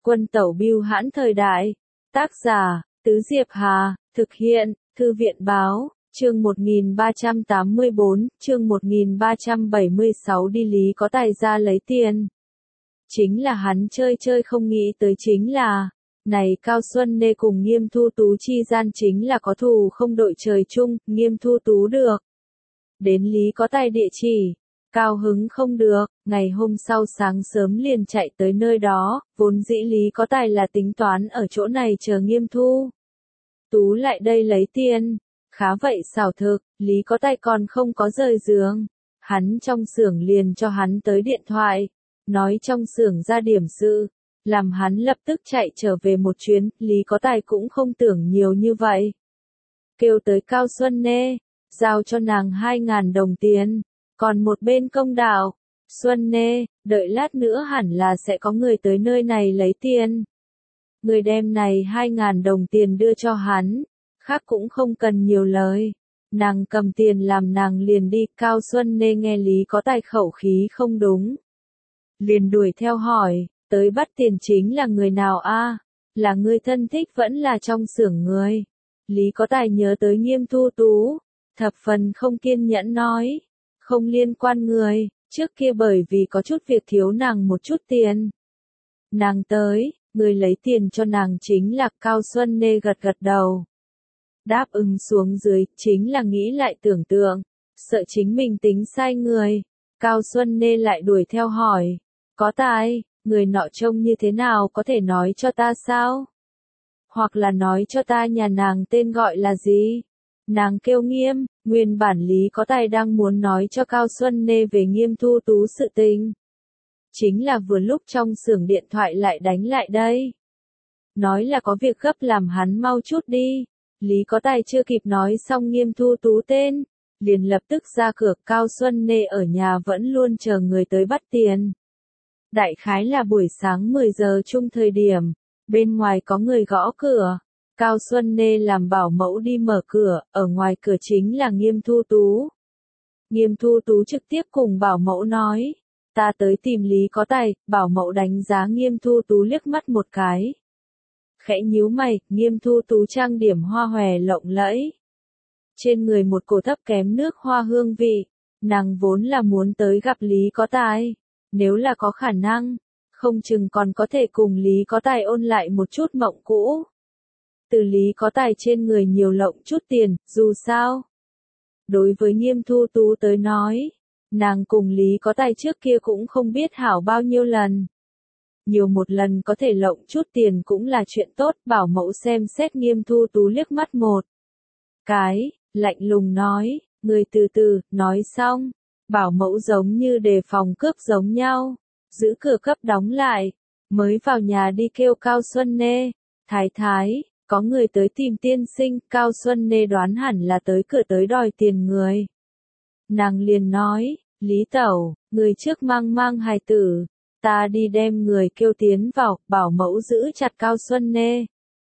Quân tẩu bưu hãn thời đại. Tác giả, Tứ Diệp Hà, thực hiện, Thư viện báo, chương 1384, chương 1376 đi Lý Có Tài ra lấy tiền. Chính là hắn chơi chơi không nghĩ tới chính là, này Cao Xuân Nê cùng Nghiêm Thu Tú chi gian chính là có thù không đội trời chung, Nghiêm Thu Tú được. Đến Lý Có Tài địa chỉ, cao hứng không được, ngày hôm sau sáng sớm liền chạy tới nơi đó, vốn dĩ Lý Có Tài là tính toán ở chỗ này chờ Nghiêm Thu Tú lại đây lấy tiền. Khá vậy xảo thực, Lý Có Tài còn không có rời giường. Hắn trong xưởng liền cho hắn tới điện thoại, nói trong xưởng ra điểm sự, làm hắn lập tức chạy trở về một chuyến, Lý Có Tài cũng không tưởng nhiều như vậy. Kêu tới Cao Xuân Nê, giao cho nàng 2.000 đồng tiền, còn một bên công đạo, Xuân Nê, đợi lát nữa hẳn là sẽ có người tới nơi này lấy tiền. Người đem này 2.000 đồng tiền đưa cho hắn, khác cũng không cần nhiều lời. Nàng cầm tiền làm nàng liền đi, Cao Xuân Nê nghe Lý Có Tài khẩu khí không đúng. Liền đuổi theo hỏi, tới bắt tiền chính là người nào a? Là người thân thích vẫn là trong xưởng người? Lý Có Tài nhớ tới Nghiêm Thu Tú, thập phần không kiên nhẫn nói, không liên quan người, trước kia bởi vì có chút việc thiếu nàng một chút tiền. Nàng tới, người lấy tiền cho nàng chính là Cao Xuân Nê gật gật đầu. Đáp ứng xuống dưới, chính là nghĩ lại tưởng tượng, sợ chính mình tính sai người. Cao Xuân Nê lại đuổi theo hỏi, Có Tài, người nọ trông như thế nào có thể nói cho ta sao? Hoặc là nói cho ta nhà nàng tên gọi là gì? Nàng kêu Nghiêm, nguyên bản Lý Có Tài đang muốn nói cho Cao Xuân Nê về Nghiêm Thu Tú sự tình. Chính là vừa lúc trong xưởng điện thoại lại đánh lại đây. Nói là có việc gấp làm hắn mau chút đi. Lý Có Tài chưa kịp nói xong Nghiêm Thu Tú tên, liền lập tức ra cửa. Cao Xuân Nê ở nhà vẫn luôn chờ người tới bắt tiền. Đại khái là buổi sáng 10 giờ chung thời điểm, bên ngoài có người gõ cửa. Cao Xuân Nê làm bảo mẫu đi mở cửa, ở ngoài cửa chính là Nghiêm Thu Tú. Nghiêm Thu Tú trực tiếp cùng bảo mẫu nói, ta tới tìm Lý Có Tài. Bảo mẫu đánh giá Nghiêm Thu Tú liếc mắt một cái. Khẽ nhíu mày, Nghiêm Thu Tú trang điểm hoa hòe lộng lẫy. Trên người một cổ thấp kém nước hoa hương vị, nàng vốn là muốn tới gặp Lý Có Tài. Nếu là có khả năng, không chừng còn có thể cùng Lý Có Tài ôn lại một chút mộng cũ. Từ Lý Có Tài trên người nhiều lộng chút tiền, dù sao. Đối với Nghiêm Thu Tú tới nói, nàng cùng Lý Có Tài trước kia cũng không biết hảo bao nhiêu lần. Nhiều một lần có thể lộng chút tiền cũng là chuyện tốt. Bảo mẫu xem xét Nghiêm Thu Tú liếc mắt một cái, lạnh lùng nói, người từ từ, nói xong. Bảo mẫu giống như đề phòng cướp giống nhau, giữ cửa cấp đóng lại, mới vào nhà đi kêu Cao Xuân Nê, thái thái, có người tới tìm tiên sinh. Cao Xuân Nê đoán hẳn là tới cửa tới đòi tiền người. Nàng liền nói, Lý tẩu, người trước mang hài tử, ta đi đem người kêu tiến vào. Bảo mẫu giữ chặt Cao Xuân Nê,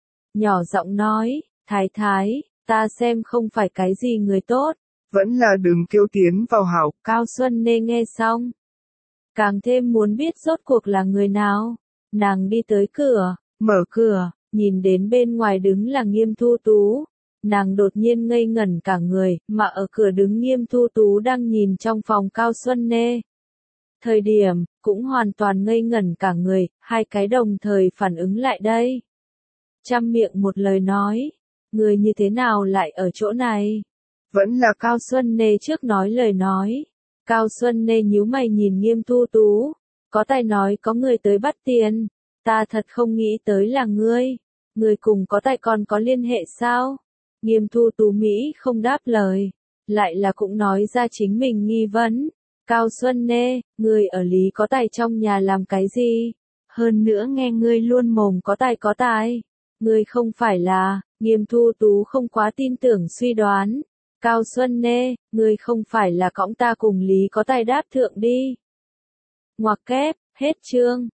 nhỏ giọng nói, thái thái, ta xem không phải cái gì người tốt. Vẫn là đừng kêu tiến vào hảo. Cao Xuân Nê nghe xong, càng thêm muốn biết rốt cuộc là người nào. Nàng đi tới cửa, mở cửa, nhìn đến bên ngoài đứng là Nghiêm Thu Tú. Nàng đột nhiên ngây ngẩn cả người, mà ở cửa đứng Nghiêm Thu Tú đang nhìn trong phòng Cao Xuân Nê. Thời điểm, cũng hoàn toàn ngây ngẩn cả người, hai cái đồng thời phản ứng lại đây. Trăm miệng một lời nói, người như thế nào lại ở chỗ này? Vẫn là Cao Xuân Nê trước nói lời nói. Cao Xuân Nê nhíu mày nhìn Nghiêm Thu Tú. Có Tài nói có người tới bắt tiền. Ta thật không nghĩ tới là ngươi. Người cùng Có Tài còn có liên hệ sao? Nghiêm Thu Tú Mỹ không đáp lời. Lại là cũng nói ra chính mình nghi vấn. Cao Xuân Nê, ngươi ở Lý Có Tài trong nhà làm cái gì? Hơn nữa nghe ngươi luôn mồm có tài. Ngươi không phải là. Nghiêm Thu Tú không quá tin tưởng suy đoán. Cao Xuân Nê, ngươi không phải là cõng ta cùng Lý Có Tài đáp thượng đi. Ngoặc kép, hết chương.